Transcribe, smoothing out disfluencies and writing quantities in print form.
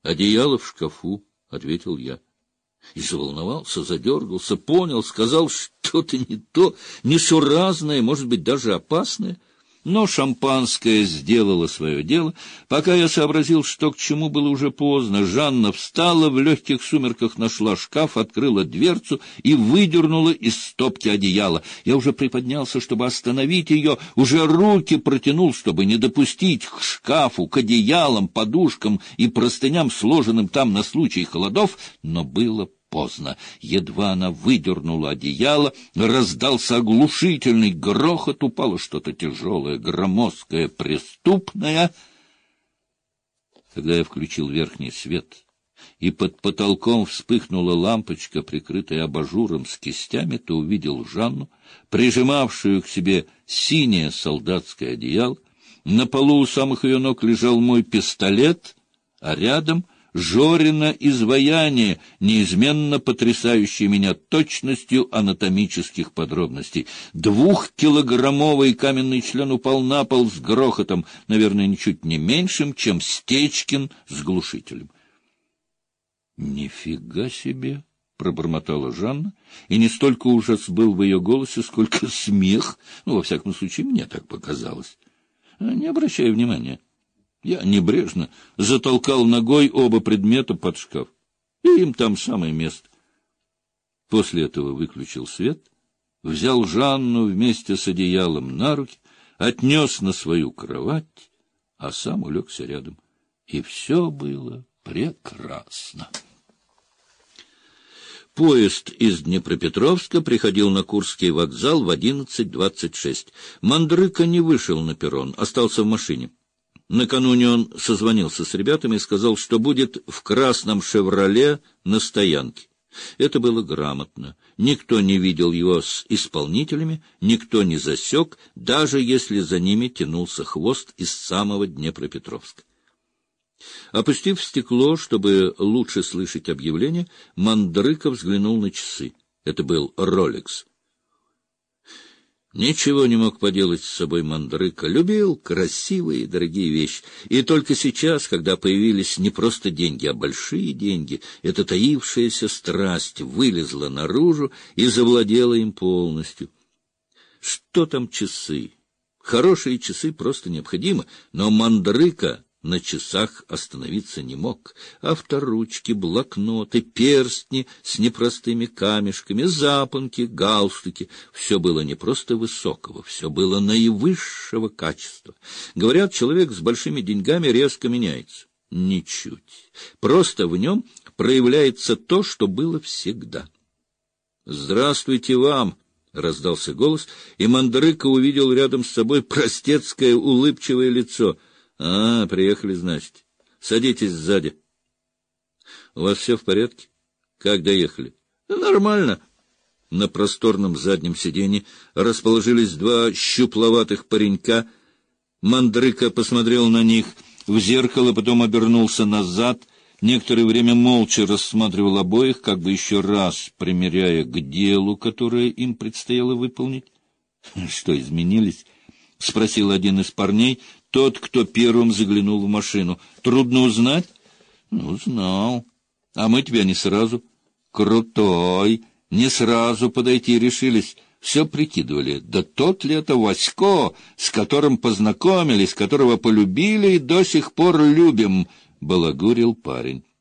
Одеяло в шкафу, — ответил я. И заволновался, задергался, понял, сказал что-то не то, несуразное, может быть, даже опасное. Но шампанское сделало свое дело. Пока я сообразил, что к чему, было уже поздно. Жанна встала, в легких сумерках нашла шкаф, открыла дверцу и выдернула из стопки одеяло. Я уже приподнялся, чтобы остановить ее, уже руки протянул, чтобы не допустить к шкафу, к одеялам, подушкам и простыням, сложенным там на случай холодов, но было поздно. Едва она выдернула одеяло, раздался оглушительный грохот, упало что-то тяжелое, громоздкое, преступное. Когда я включил верхний свет, и под потолком вспыхнула лампочка, прикрытая абажуром с кистями, то увидел Жанну, прижимавшую к себе синее солдатское одеяло. На полу у самых ее ног лежал мой пистолет, а рядом — Жорина изваяние, неизменно потрясающее меня точностью анатомических подробностей. 2-килограммовый каменный член упал на пол с грохотом, наверное, ничуть не меньшим, чем Стечкин с глушителем. — Нифига себе! — пробормотала Жанна, и не столько ужас был в ее голосе, сколько смех. Во всяком случае, мне так показалось. Не обращай внимания. Я небрежно затолкал ногой оба предмета под шкаф, и им там самое место. После этого выключил свет, взял Жанну вместе с одеялом на руки, отнес на свою кровать, а сам улегся рядом. И все было прекрасно. Поезд из Днепропетровска приходил на Курский вокзал в 11:26. Мандрыка не вышел на перрон, остался в машине. Накануне он созвонился с ребятами и сказал, что будет в красном «Шевроле» на стоянке. Это было грамотно. Никто не видел его с исполнителями, никто не засек, даже если за ними тянулся хвост из самого Днепропетровска. Опустив стекло, чтобы лучше слышать объявление, Мандрыка взглянул на часы. Это был «Ролекс». Ничего не мог поделать с собой Мандрыка. Любил красивые и дорогие вещи. И только сейчас, когда появились не просто деньги, а большие деньги, эта таившаяся страсть вылезла наружу и завладела им полностью. Что там часы? Хорошие часы просто необходимы, но Мандрыка на часах остановиться не мог. Авторучки, блокноты, перстни с непростыми камешками, запонки, галстуки — все было не просто высокого, все было наивысшего качества. Говорят, человек с большими деньгами резко меняется. Ничуть. Просто в нем проявляется то, что было всегда. «Здравствуйте вам!» — раздался голос, и Мандрыка увидел рядом с собой простецкое улыбчивое лицо. — приехали, значит. Садитесь сзади. — У вас все в порядке? Как доехали? — Нормально. На просторном заднем сиденье расположились два щупловатых паренька. Мандрыка посмотрел на них в зеркало, потом обернулся назад. Некоторое время молча рассматривал обоих, как бы еще раз примеряя к делу, которое им предстояло выполнить. — Что, изменились? — спросил один из парней, тот, кто первым заглянул в машину. — Трудно узнать? — Узнал. — А мы тебя не сразу. — Крутой. Не сразу подойти решились. Все прикидывали. Да тот ли это Васько, с которым познакомились, которого полюбили и до сих пор любим, — балагурил парень.